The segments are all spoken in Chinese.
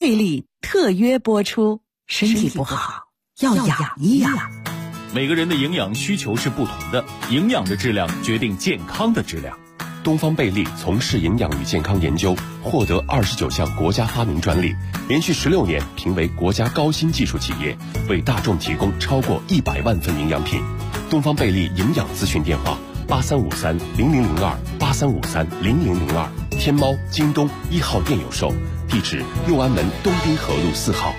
贝利特约播出，身体不好要养一养。 每个人的营养需求是不同的，营养的质量决定健康的质量。 东方贝利从事营养与健康研究，获得29项国家发明专利，连续16年评为国家高新技术企业，为大众提供超过100万份营养品。东方贝利营养咨询电话83530002，83530002，天猫、京东1号店有售，地址右安门东滨河路4号。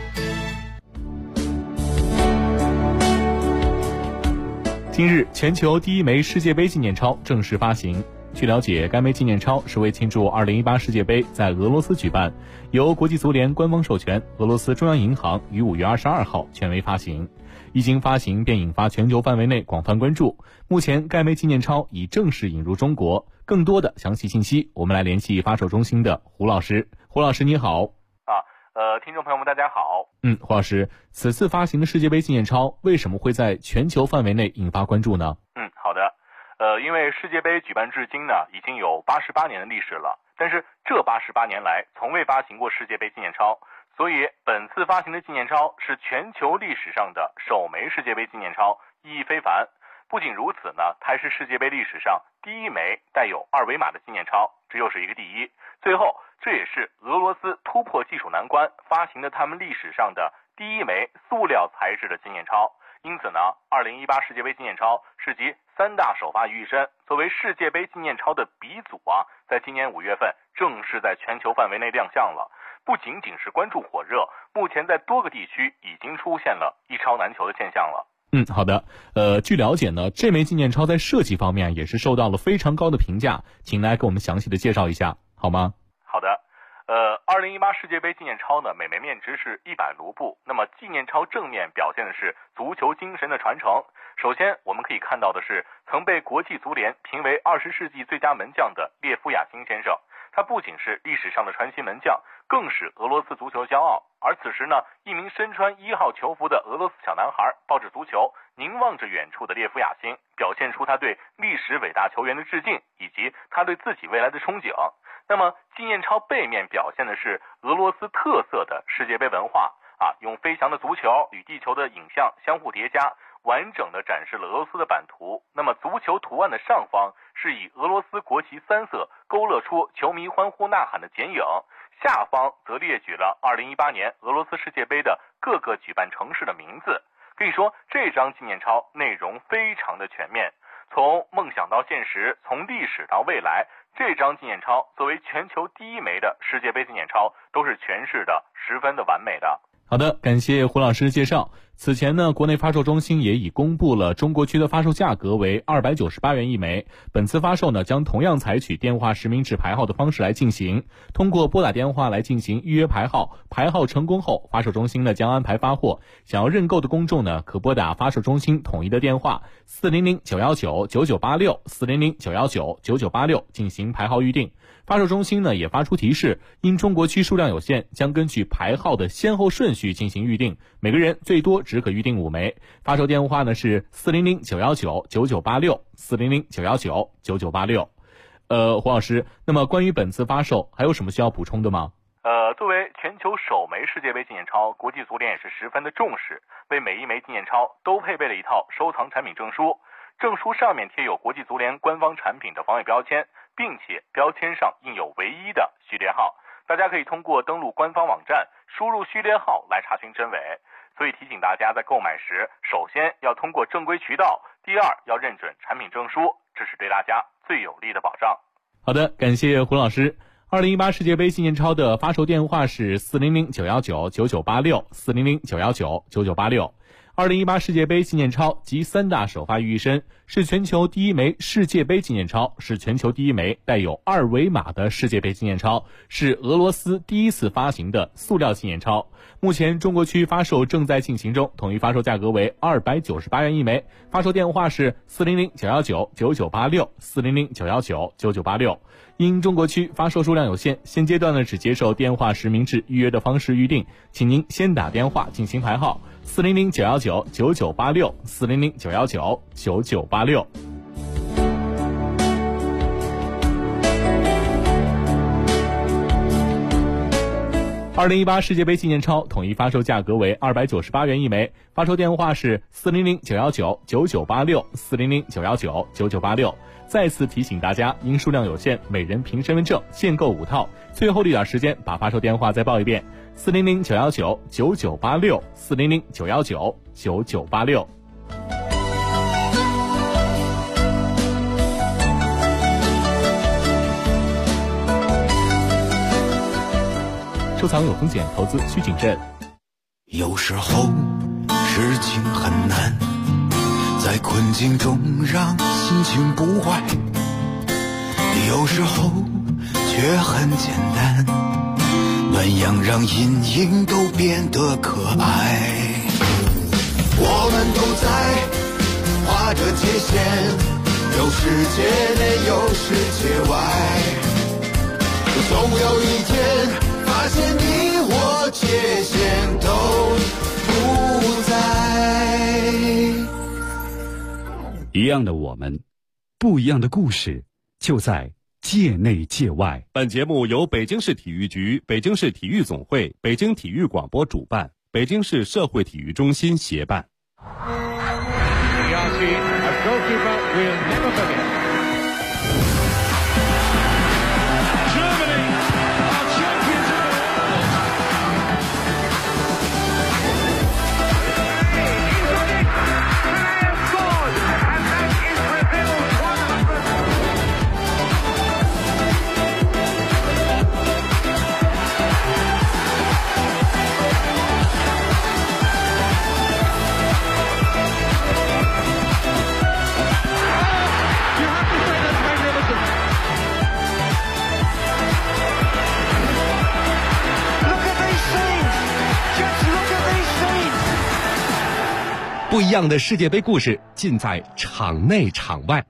今日，全球第一枚世界杯纪念钞正式发行。据了解，该枚纪念钞是为庆祝2018世界杯在俄罗斯举办，由国际足联官方授权，俄罗斯中央银行于5月22号权威发行。一经发行便引发全球范围内广泛关注。目前该枚纪念钞已正式引入中国。更多的详细信息，我们来联系发售中心的胡老师。胡老师你好。 听众朋友们大家好。 胡老师，此次发行的世界杯纪念钞为什么会在全球范围内引发关注呢？ 好的。因为世界杯举办至今呢，已经有88年的历史了，但是这88年来从未发行过世界杯纪念钞，所以本次发行的纪念钞是全球历史上的首枚世界杯纪念钞，意义非凡。不仅如此呢，它还是世界杯历史上第一枚带有2维码的纪念钞，这又是一个第一。最后，这也是俄罗斯突破技术难关发行的他们历史上的第一枚塑料材质的纪念钞。因此呢，2018世界杯纪念钞是集3大首发于一身，作为世界杯纪念钞的鼻祖在今年5月份正式在全球范围内亮相了。不仅仅是关注火热，目前在多个地区已经出现了一钞难求的现象了。 好的。据了解呢，这枚纪念钞在设计方面也是受到了非常高的评价，请来给我们详细的介绍一下好吗？ 好的。2018世界杯纪念钞呢，每枚面值是100卢布。那么纪念钞正面表现的是足球精神的传承。首先我们可以看到的是曾被国际足联评为20世纪最佳门将的列夫亚辛先生，他不仅是历史上的传奇门将，更是俄罗斯足球骄傲。而此时呢，一名身穿1号球服的俄罗斯小男孩抱着足球，凝望着远处的列夫亚辛，表现出他对历史伟大球员的致敬，以及他对自己未来的憧憬。那么纪念钞背面表现的是俄罗斯特色的世界杯文化用飞翔的足球与地球的影像相互叠加，完整的展示了俄罗斯的版图。那么足球图案的上方是以俄罗斯国旗3色勾勒出球迷欢呼呐喊的剪影，下方则列举了2018年俄罗斯世界杯的各个举办城市的名字。可以说这张纪念钞内容非常的全面，从梦想到现实，从历史到未来，这张纪念钞作为全球第一枚的世界杯纪念钞，都是诠释的十分的完美的。 好的，感谢胡老师介绍。此前呢，国内发售中心也已公布了中国区的发售价格为298元一枚。本次发售呢，将同样采取电话实名制排号的方式来进行，通过拨打电话来进行预约排号，排号成功后，发售中心呢将安排发货。想要认购的公众呢，可拨打发售中心统一的电话400-919-9986，400-919-9986进行排号预定。发售中心呢也发出提示，因中国区数量有限，将根据排号的先后顺序进行预定，每个人最多只可预定5枚。发售电话呢是400-919-9986，400-919-9986。胡老师，那么关于本次发售还有什么需要补充的吗？ 作为全球首枚世界杯纪念钞，国际足联也是十分的重视，为每一枚纪念钞都配备了一套收藏产品证书。证书上面贴有国际足联官方产品的防伪标签，并且标签上印有唯一的序列号。大家可以通过登录官方网站输入序列号来查询真伪。所以提醒大家在购买时，首先要通过正规渠道，第二要认准产品证书，这是对大家最有力的保障。 好的，感谢胡老师。2018世界杯纪念钞的发售电话是400-919-9986，400-919-9986。2018世界杯纪念钞集3大首发于一身，是全球第一枚世界杯纪念钞，是全球第一枚带有2维码的世界杯纪念钞，是俄罗斯第一次发行的塑料纪念钞。目前中国区发售正在进行中，统一发售价格为298元一枚，发售电话是400-919-9986，400-919-9986。因中国区发售数量有限，现阶段呢只接受电话实名制预约的方式预定，请您先打电话进行排号，400-919-9986，400-919-9986。 2018世界杯纪念钞统一发售价格为298元一枚，发售电话是400-919-9986，400-919-9986。再次提醒大家，因数量有限，每人凭身份证限购5套。最后一点时间，把发售电话再报一遍：400-919-9986，400-919-9986。收藏有风险，投资需谨慎。 有时候事情很难，在困境中让心情不坏，有时候却很简单，暖阳让阴影都变得可爱。我们都在划着界限，有世界内有世界外，总有一天发现你我界限都不在。 一样的我们，不一样的故事，就在界内界外。 本节目由北京市体育局、北京市体育总会、北京体育广播主办，北京市社会体育中心协办。 不一样的世界杯故事尽在场内场外。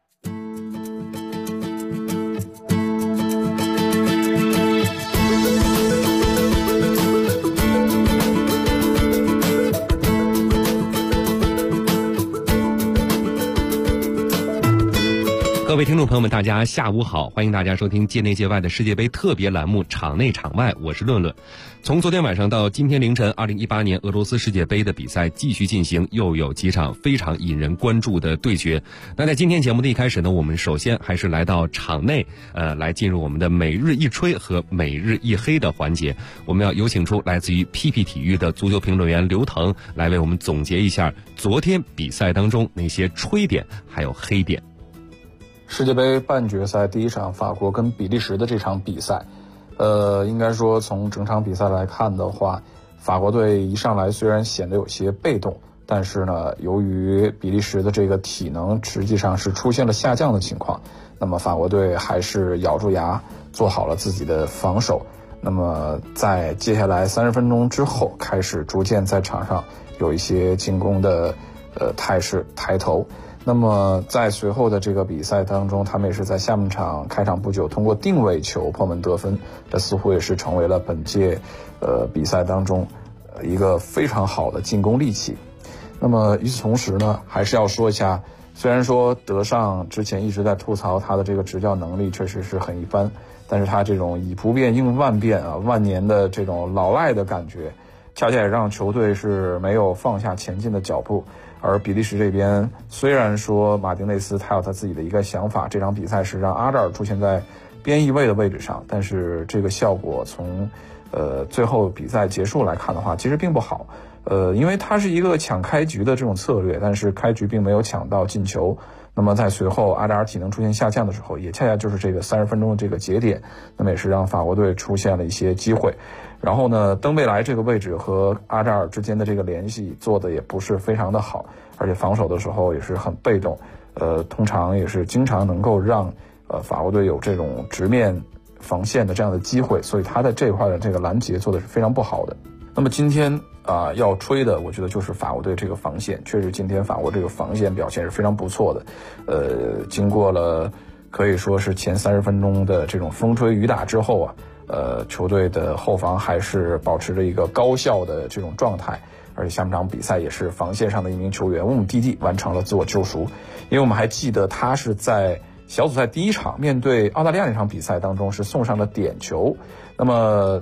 各位听众朋友们，大家下午好，欢迎大家收听界内界外的世界杯特别栏目场内场外，我是论论。从昨天晚上到今天凌晨，2018年俄罗斯世界杯的比赛继续进行，又有几场非常引人关注的对决。那在今天节目的一开始呢，我们首先还是来到场内，来进入我们的每日一吹和每日一黑的环节。我们要有请出来自于 PP 体育的足球评论员刘腾，来为我们总结一下昨天比赛当中那些吹点还有黑点。 世界杯半决赛第一场法国跟比利时的这场比赛，应该说从整场比赛来看的话，法国队一上来虽然显得有些被动，但是呢，由于比利时的这个体能实际上是出现了下降的情况，那么法国队还是咬住牙做好了自己的防守。那么在接下来30分钟之后，开始逐渐在场上有一些进攻的态势抬头。那么在随后的这个比赛当中，他们也是在下半场开场不久通过定位球破门得分，这似乎也是成为了本届比赛当中一个非常好的进攻利器。那么与此同时呢，还是要说一下，虽然说德尚之前一直在吐槽他的这个执教能力确实是很一般，但是他这种以不变应万变啊，万年的这种老赖的感觉，恰恰也让球队是没有放下前进的脚步。而比利时这边虽然说马丁内斯他有他自己的一个想法，这场比赛是让阿扎尔出现在边翼位的位置上，但是这个效果从最后比赛结束来看的话，其实并不好。因为他是一个抢开局的这种策略，但是开局并没有抢到进球。那么在随后阿扎尔体能出现下降的时候，也恰恰就是这个30分钟的这个节点，那么也是让法国队出现了一些机会。然后呢，登贝莱这个位置和阿扎尔之间的这个联系做的也不是非常的好，而且防守的时候也是很被动，通常也是经常能够让法国队有这种直面防线的这样的机会，所以他在这一块的这个拦截做的是非常不好的。那么今天要吹的，我觉得就是法国队这个防线，确实今天法国这个防线表现是非常不错的。经过了可以说是前30分钟的这种风吹雨打之后啊，球队的后防还是保持着一个高效的这种状态，而且下半场比赛也是防线上的一名球员乌姆蒂蒂完成了自我救赎。因为我们还记得他是在小组赛第一场面对澳大利亚那场比赛当中是送上了点球，那么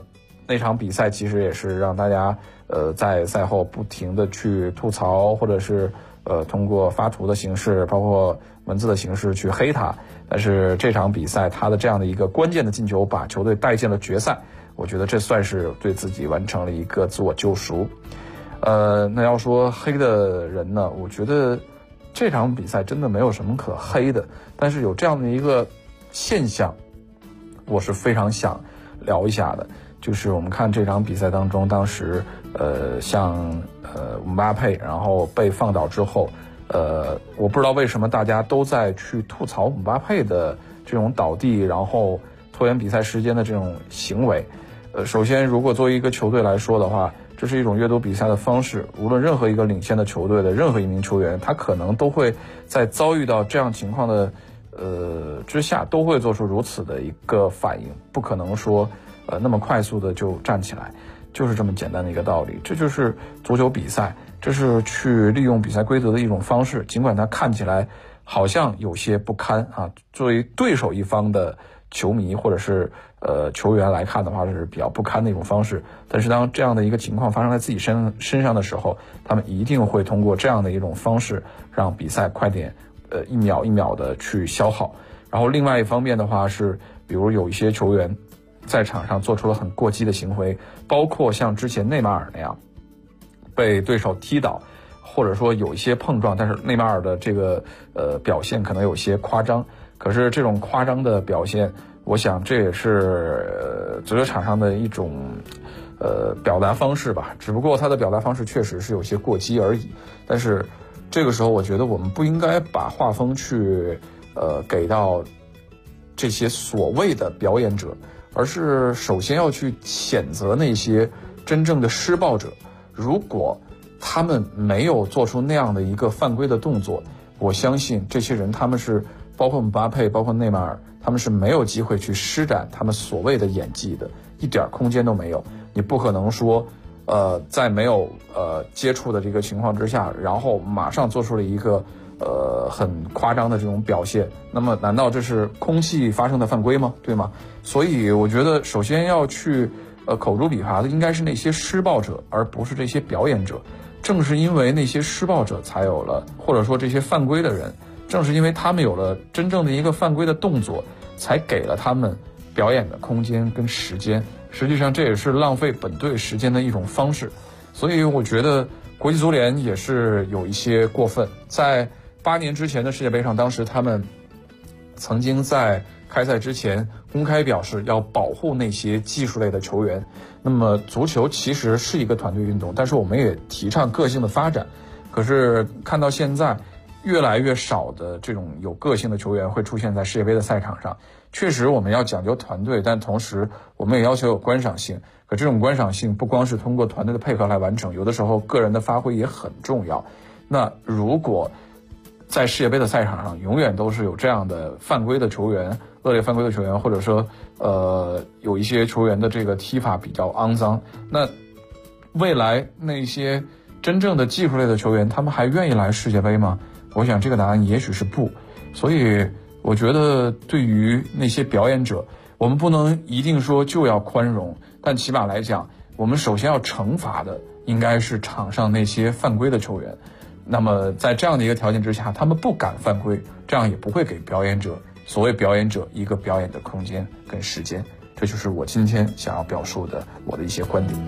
那场比赛其实也是让大家在赛后不停的去吐槽，或者是通过发图的形式，包括文字的形式去黑他。但是这场比赛他的这样的一个关键的进球，把球队带进了决赛，我觉得这算是对自己完成了一个自我救赎。那要说黑的人呢，我觉得这场比赛真的没有什么可黑的，但是有这样的一个现象，我是非常想聊一下的。就是我们看这场比赛当中，当时像姆巴佩然后被放倒之后，我不知道为什么大家都在去吐槽姆巴佩的这种倒地然后拖延比赛时间的这种行为。首先如果作为一个球队来说的话，这是一种阅读比赛的方式，无论任何一个领先的球队的任何一名球员，他可能都会在遭遇到这样情况的之下，都会做出如此的一个反应，不可能说那么快速的就站起来，就是这么简单的一个道理。这就是足球比赛，这是去利用比赛规则的一种方式，尽管它看起来好像有些不堪啊，作为对手一方的球迷或者是球员来看的话，是比较不堪的一种方式。但是当这样的一个情况发生在自己身上的时候，他们一定会通过这样的一种方式让比赛快点一秒一秒的去消耗。然后另外一方面的话是，比如有一些球员在场上做出了很过激的行为，包括像之前内马尔那样被对手踢倒，或者说有一些碰撞，但是内马尔的这个表现可能有些夸张。可是这种夸张的表现，我想这也是足球场上的一种表达方式吧，只不过他的表达方式确实是有些过激而已。但是这个时候我觉得我们不应该把画风去给到这些所谓的表演者，而是首先要去谴责那些真正的施暴者。如果他们没有做出那样的一个犯规的动作，我相信这些人他们是包括姆巴佩包括内马尔，他们是没有机会去施展他们所谓的演技的，一点空间都没有。你不可能说在没有接触的这个情况之下，然后马上做出了一个很夸张的这种表现，那么难道这是空气发生的犯规吗？对吗？所以我觉得首先要去口诛笔伐的应该是那些施暴者，而不是这些表演者。正是因为那些施暴者才有了，或者说这些犯规的人，正是因为他们有了真正的一个犯规的动作，才给了他们表演的空间跟时间。实际上这也是浪费本队时间的一种方式。所以我觉得国际足联也是有一些过分。在8年之前的世界杯上，当时他们曾经在开赛之前公开表示要保护那些技术类的球员。那么足球其实是一个团队运动，但是我们也提倡个性的发展。可是看到现在越来越少的这种有个性的球员会出现在世界杯的赛场上。确实我们要讲究团队，但同时我们也要求有观赏性。可这种观赏性不光是通过团队的配合来完成，有的时候个人的发挥也很重要。那如果在世界杯的赛场上永远都是有这样的犯规的球员，恶劣犯规的球员，或者说有一些球员的这个踢法比较肮脏，那未来那些真正的技术类的球员，他们还愿意来世界杯吗？我想这个答案也许是不。所以我觉得对于那些表演者，我们不能一定说就要宽容，但起码来讲，我们首先要惩罚的应该是场上那些犯规的球员。那么在这样的一个条件之下，他们不敢犯规，这样也不会给表演者，所谓表演者一个表演的空间跟时间。这就是我今天想要表述的我的一些观点。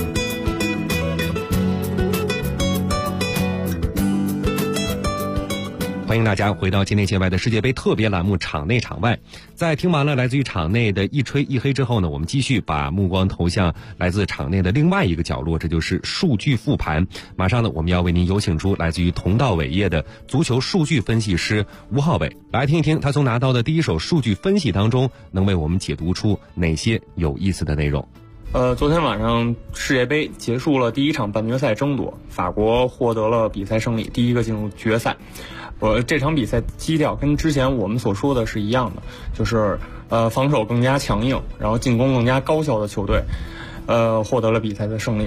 欢迎大家回到界内界外的世界杯特别栏目场内场外。在听完了来自于场内的一吹一黑之后呢，我们继续把目光投向来自场内的另外一个角落，这就是数据复盘。马上呢，我们要为您有请出来自于同道伟业的足球数据分析师吴浩伟，来听一听他从拿到的第一手数据分析当中能为我们解读出哪些有意思的内容。 昨天晚上世界杯结束了第一场半决赛争夺，法国获得了比赛胜利，第一个进入决赛。这场比赛基调跟之前我们所说的是一样的，就是防守更加强硬，然后进攻更加高效的球队，获得了比赛的胜利。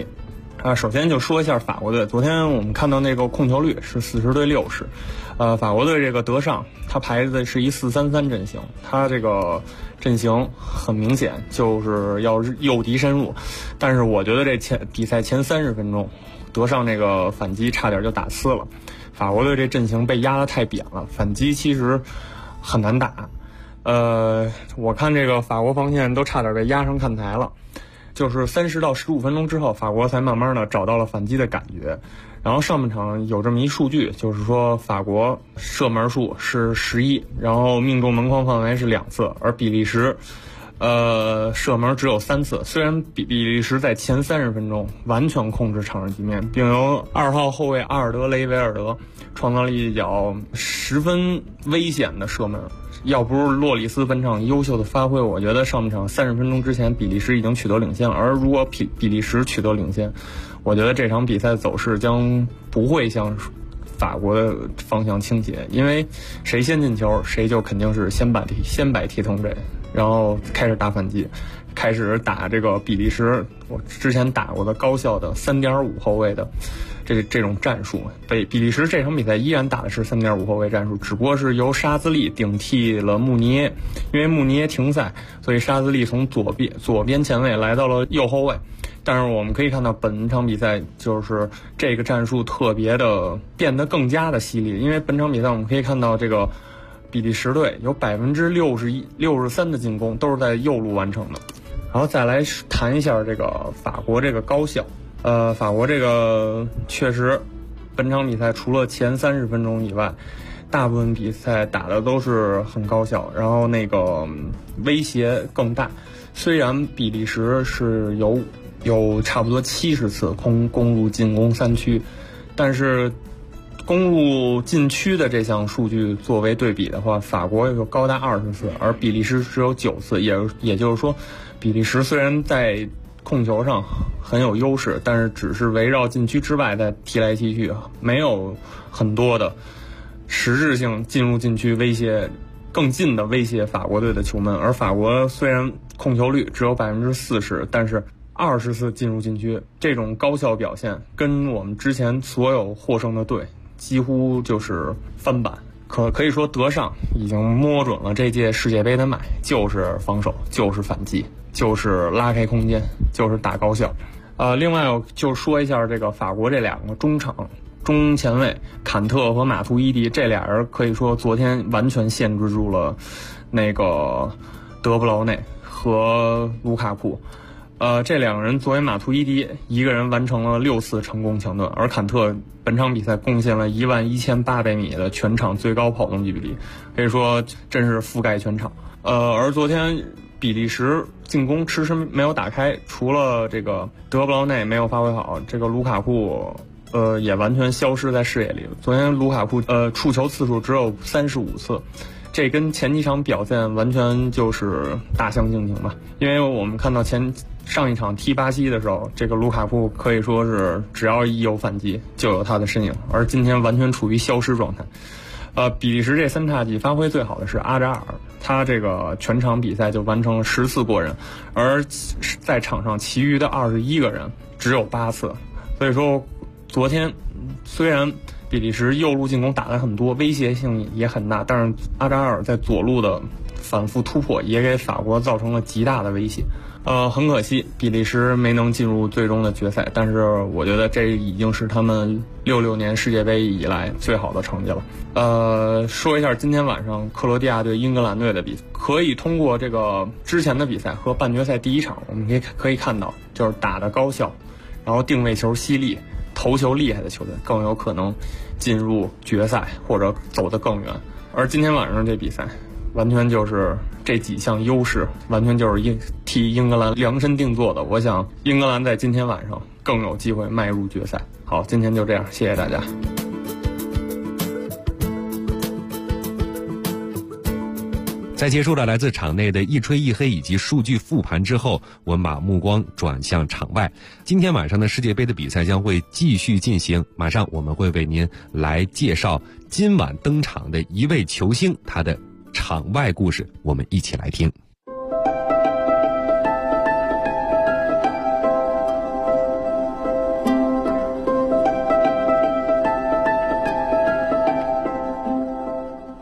首先就说一下法国队。昨天我们看到那个控球率是40对60，法国队这个德尚他排的是一4-3-3阵型，他这个阵型很明显就是要诱敌深入，但是我觉得这比赛前30分钟，德尚这个反击差点就打呲了，法国队这阵型被压得太扁了，反击其实很难打。我看这个法国防线都差点被压上看台了。就是30到15分钟之后，法国才慢慢的找到了反击的感觉。然后上半场有这么一数据，就是说法国射门数是11，然后命中门框范围是2次，而比利时射门只有3次。虽然比利时在前30分钟完全控制场上局面，并由2号后卫阿尔德雷维尔德创造了一脚十分危险的射门。要不是洛里斯本场优秀的发挥，我觉得上半场30分钟之前比利时已经取得领先。而如果比利时取得领先，我觉得这场比赛走势将不会向法国的方向倾斜，因为谁先进球，谁就肯定是先摆铁桶阵，然后开始打反击，开始打这个比利时我之前打过的高效的3.5后卫的这种战术。比利时这场比赛依然打的是3.5后卫战术，只不过是由沙兹利顶替了穆尼耶，因为穆尼耶停赛，所以沙兹利从左边前卫来到了右后卫。但是我们可以看到本场比赛就是这个战术特别的变得更加的犀利，因为本场比赛我们可以看到这个比利时队有63%的进攻都是在右路完成的。然后再来谈一下这个法国这个高效。法国这个确实本场比赛除了前30分钟以外，大部分比赛打的都是很高效，然后那个威胁更大。虽然比利时是有差不多70次攻入进攻3区，但是攻入禁区的这项数据作为对比的话，法国有高达20次，而比利时只有9次，也就是说，比利时虽然在控球上很有优势，但是只是围绕禁区之外在踢来踢去，没有很多的实质性进入禁区更近的威胁法国队的球门。而法国虽然控球率只有40%，但是20次进入禁区，这种高效表现跟我们之前所有获胜的队几乎就是翻版。可以说德尚已经摸准了这届世界杯的脉，就是防守，就是反击，就是拉开空间，就是打高效。另外就说一下这个法国这2个中前卫坎特和马图伊迪，这俩人可以说昨天完全限制住了那个德布劳内和卢卡库。这2个人作为马图伊迪一个人完成了6次成功抢断，而坎特本场比赛贡献了11800米的全场最高跑动距离，可以说真是覆盖全场。而昨天比利时进攻迟迟没有打开，除了这个德布劳内没有发挥好，这个卢卡库也完全消失在视野里了。昨天卢卡库触球次数只有35次，这跟前几场表现完全就是大相径庭吧。因为我们看到上一场踢巴西的时候，这个卢卡库可以说是只要一有反击就有他的身影，而今天完全处于消失状态。比利时这3叉戟发挥最好的是阿扎尔，他这个全场比赛就完成了10次过人，而在场上其余的21个人只有8次。所以说昨天虽然比利时右路进攻打得很多，威胁性也很大，但是阿扎尔在左路的反复突破也给法国造成了极大的威胁。很可惜比利时没能进入最终的决赛，但是我觉得这已经是他们66年世界杯以来最好的成绩了。说一下今天晚上克罗地亚对英格兰队的比赛。可以通过这个之前的比赛和半决赛第1场，我们可以看到，就是打得高效，然后定位球犀利，头球厉害的球队更有可能进入决赛或者走得更远。而今天晚上这比赛完全就是这几项优势完全就是替英格兰量身定做的，我想英格兰在今天晚上更有机会迈入决赛。好，今天就这样，谢谢大家。 在结束了来自场内的一吹一黑以及数据复盘之后，我们把目光转向场外。今天晚上的世界杯的比赛将会继续进行，马上我们会为您来介绍今晚登场的一位球星，他的场外故事，我们一起来听。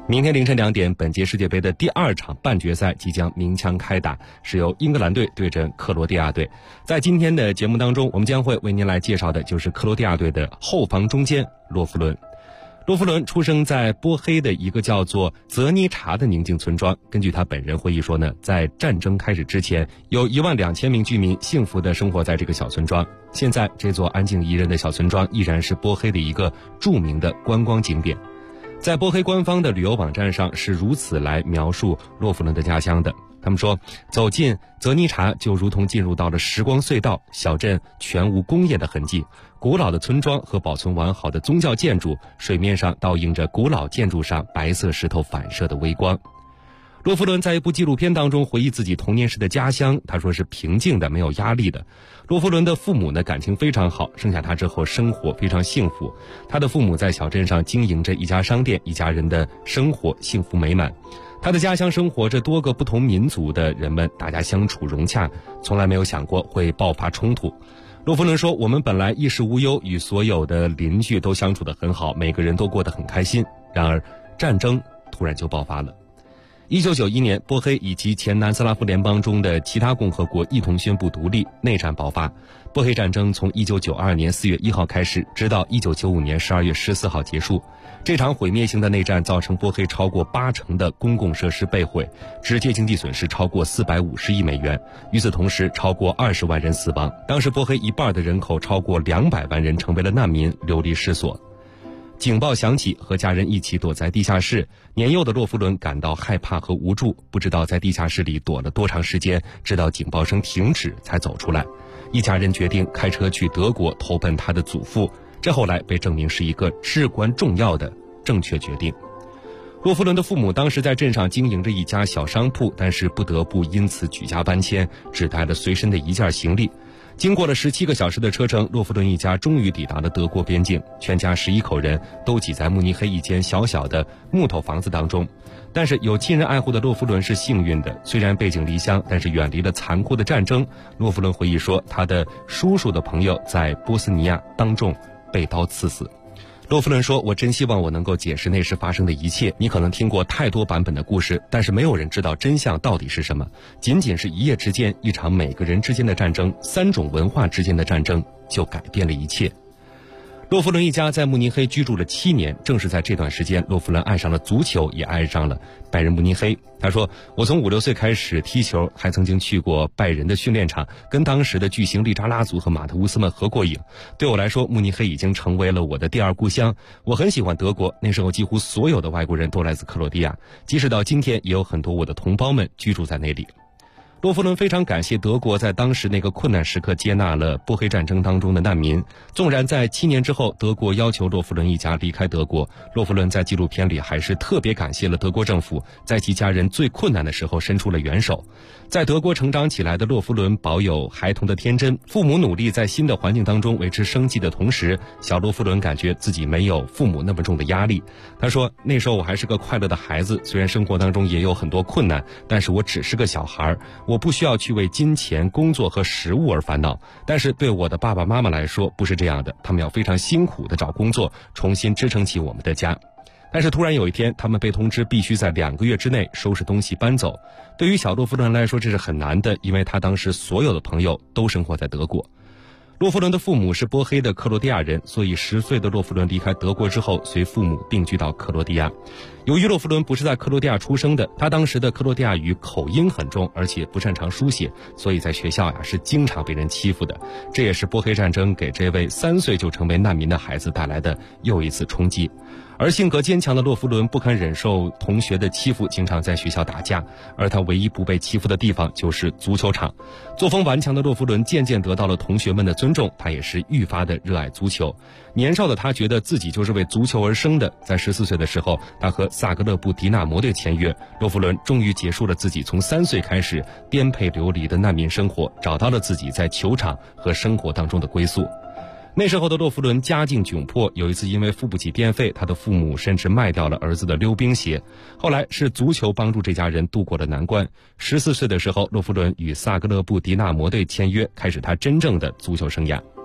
明天凌晨2点，本届世界杯的第2场半决赛即将鸣枪开打，是由英格兰队对阵克罗地亚队。在今天的节目当中，我们将会为您来介绍的就是克罗地亚队的后防中坚洛夫伦。洛夫伦出生在波黑的一个叫做泽尼察的宁静村庄。根据他本人回忆说呢，在战争开始之前，有12000名居民幸福地生活在这个小村庄。现在这座安静宜人的小村庄依然是波黑的一个著名的观光景点。在波黑官方的旅游网站上是如此来描述洛夫伦的家乡的。他们说，走进泽尼察就如同进入到了时光隧道，小镇全无工业的痕迹，古老的村庄和保存完好的宗教建筑，水面上倒映着古老建筑上白色石头反射的微光。洛夫伦在一部纪录片当中回忆自己童年时的家乡，他说是平静的，没有压力的。洛夫伦的父母呢感情非常好，生下他之后生活非常幸福。他的父母在小镇上经营着一家商店，一家人的生活幸福美满。他的家乡生活着多个不同民族的人们，大家相处融洽，从来没有想过会爆发冲突。洛夫伦说，我们本来衣食无忧，与所有的邻居都相处得很好，每个人都过得很开心。然而战争突然就爆发了。1991年，波黑以及前南斯拉夫联邦中的其他共和国一同宣布独立，内战爆发。波黑战争从1992年4月1号开始，直到1995年12月14号结束。这场毁灭性的内战造成波黑超过80%的公共设施被毁，直接经济损失超过450亿美元。与此同时，超过20万人死亡。当时波黑一半的人口超过200万人成为了难民，流离失所。警报响起，和家人一起躲在地下室。年幼的洛夫伦感到害怕和无助，不知道在地下室里躲了多长时间，直到警报声停止才走出来。一家人决定开车去德国投奔他的祖父，这后来被证明是一个至关重要的正确决定。洛夫伦的父母当时在镇上经营着一家小商铺，但是不得不因此举家搬迁，只带了随身的一件行李。经过了17个小时的车程，洛夫伦一家终于抵达了德国边境。全家11口人都挤在慕尼黑一间小小的木头房子当中。但是有亲人爱护的洛夫伦是幸运的，虽然背井离乡，但是远离了残酷的战争。洛夫伦回忆说，他的叔叔的朋友在波斯尼亚当众被刀刺死。洛夫伦说，我真希望我能够解释那时发生的一切。你可能听过太多版本的故事，但是没有人知道真相到底是什么。仅仅是一夜之间，一场每个人之间的战争，3种文化之间的战争，就改变了一切。洛夫伦一家在慕尼黑居住了7年，正是在这段时间，洛夫伦爱上了足球，也爱上了拜仁慕尼黑。他说，我从5、6岁开始踢球，还曾经去过拜仁的训练场，跟当时的巨星利扎拉族和马特乌斯们合过影。对我来说，慕尼黑已经成为了我的第2故乡。我很喜欢德国，那时候几乎所有的外国人都来自克罗地亚，即使到今天也有很多我的同胞们居住在那里。洛夫伦非常感谢德国在当时那个困难时刻接纳了波黑战争当中的难民。纵然在7年之后，德国要求洛夫伦一家离开德国，洛夫伦在纪录片里还是特别感谢了德国政府，在其家人最困难的时候伸出了援手。在德国成长起来的洛夫伦保有孩童的天真，父母努力在新的环境当中维持生计的同时，小洛夫伦感觉自己没有父母那么重的压力。他说，那时候我还是个快乐的孩子，虽然生活当中也有很多困难，但是我只是个小孩，我不需要去为金钱、工作和食物而烦恼。但是对我的爸爸妈妈来说不是这样的，他们要非常辛苦地找工作，重新支撑起我们的家。但是突然有一天，他们被通知必须在2个月之内收拾东西搬走。对于小洛夫伦来说，这是很难的，因为他当时所有的朋友都生活在德国。洛夫伦的父母是波黑的克罗地亚人，所以10岁的洛夫伦离开德国之后，随父母定居到克罗地亚。由于洛夫伦不是在克罗地亚出生的，他当时的克罗地亚语口音很重，而且不擅长书写，所以在学校是经常被人欺负的。这也是波黑战争给这位3岁就成为难民的孩子带来的又一次冲击。而性格坚强的洛夫伦不堪忍受同学的欺负，经常在学校打架，而他唯一不被欺负的地方就是足球场。作风顽强的洛夫伦渐渐得到了同学们的尊重，他也是愈发的热爱足球。年少的他觉得自己就是为足球而生的。在14岁的时候，他和萨格勒布迪纳摩队签约，洛夫伦终于结束了自己从3岁开始颠沛流离的难民生活，找到了自己在球场和生活当中的归宿。那时候的洛夫伦家境窘迫，有一次因为付不起电费，他的父母甚至卖掉了儿子的溜冰鞋。后来是足球帮助这家人度过了难关。14岁的时候，洛夫伦与萨格勒布迪纳摩队签约，开始他真正的足球生涯。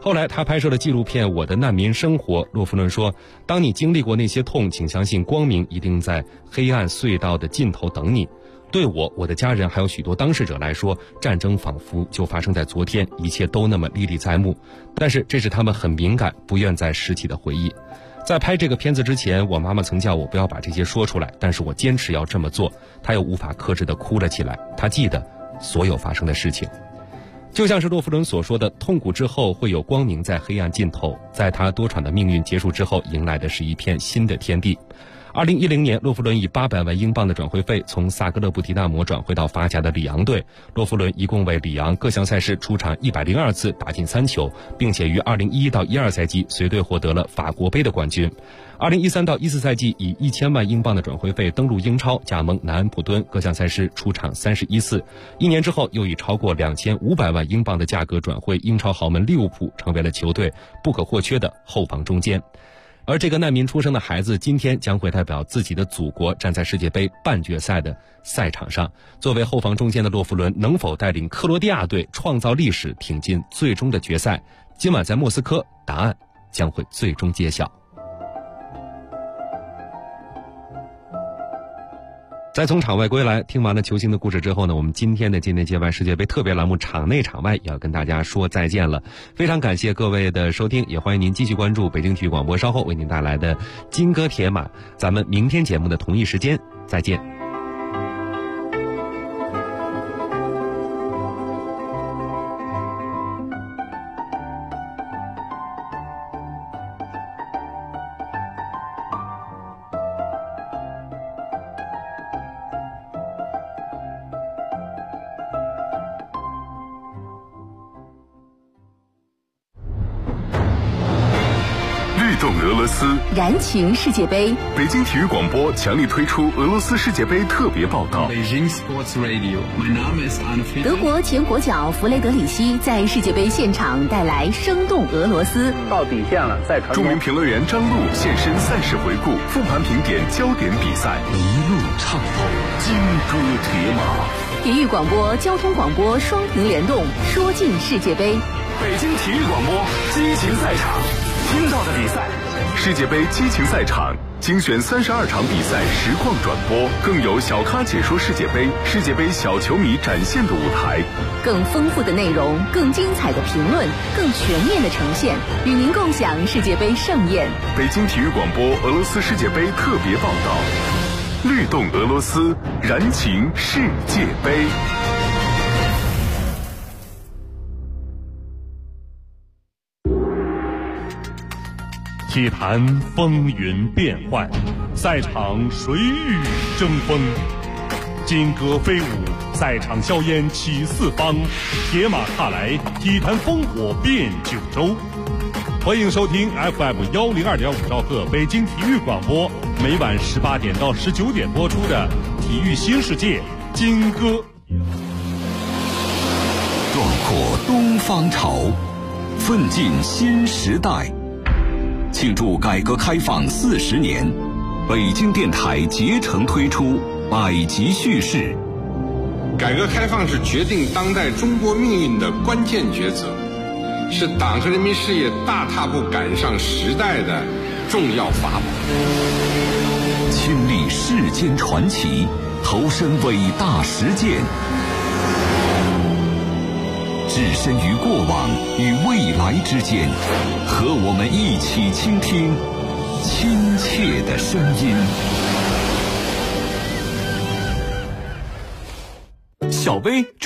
后来他拍摄了纪录片《我的难民生活》。洛夫伦说，当你经历过那些痛，请相信光明一定在黑暗隧道的尽头等你。对我的家人还有许多当事者来说，战争仿佛就发生在昨天，一切都那么历历在目，但是这是他们很敏感不愿再拾起的回忆。在拍这个片子之前，我妈妈曾叫我不要把这些说出来，但是我坚持要这么做。她又无法克制地哭了起来。她记得所有发生的事情，就像是洛夫伦所说的，痛苦之后会有光明在黑暗尽头。在他多舛的命运结束之后，迎来的是一片新的天地。2010年，洛夫伦以800万英镑的转会费从萨格勒布迪纳摩转会到法甲的里昂队。洛夫伦一共为里昂各项赛事出场102次，打进3球，并且于2011到12赛季随队获得了法国杯的冠军。2013到14赛季以1000万英镑的转会费登陆英超，加盟南安普敦，各项赛事出场31次。1年之后，又以超过2500万英镑的价格转会英超豪门利物浦，成为了球队不可或缺的后防中坚。而这个难民出生的孩子，今天将会代表自己的祖国站在世界杯半决赛的赛场上。作为后防中坚的洛夫伦，能否带领克罗地亚队创造历史，挺进最终的决赛？今晚在莫斯科，答案将会最终揭晓。在从场外归来，听完了球星的故事之后呢，我们今天的境内界外世界杯特别栏目场内场外也要跟大家说再见了。非常感谢各位的收听，也欢迎您继续关注北京体育广播稍后为您带来的金戈铁马。咱们明天节目的同一时间再见。 动俄罗斯， 燃情世界杯。 北京体育广播强力推出俄罗斯世界杯特别报道。 德国前国脚弗雷德里希在世界杯现场带来生动俄罗斯。 到底线了，再传。 著名评论员张璐现身赛事回顾，复盘评点焦点比赛，一路畅透金戈铁马。 体育广播、交通广播双屏联动，说尽世界杯。 北京体育广播激情赛场，听到的比赛，世界杯激情赛场精选32场比赛实况转播，更有小咖解说世界杯，世界杯小球迷展现的舞台， 更丰富的内容，更精彩的评论，更全面的呈现，与您共享世界杯盛宴。 北京体育广播俄罗斯世界杯特别报道，律动俄罗斯，燃情世界杯。 体坛风云变幻，赛场谁与争锋？金戈飞舞，赛场硝烟起四方，铁马踏来，体坛烽火遍九州。欢迎收听 FM102.5兆赫北京体育广播，每晚18点到19点播出的《体育新世界》金戈。 壮阔东方潮，奋进新时代。庆祝改革开放40年，北京电台竭诚推出百集叙事。 改革开放是决定当代中国命运的关键抉择，是党和人民事业大踏步赶上时代的重要法宝。 亲历世间传奇，投身伟大实践，置身于过往与未来之间，和我们一起倾听亲切的声音。 小薇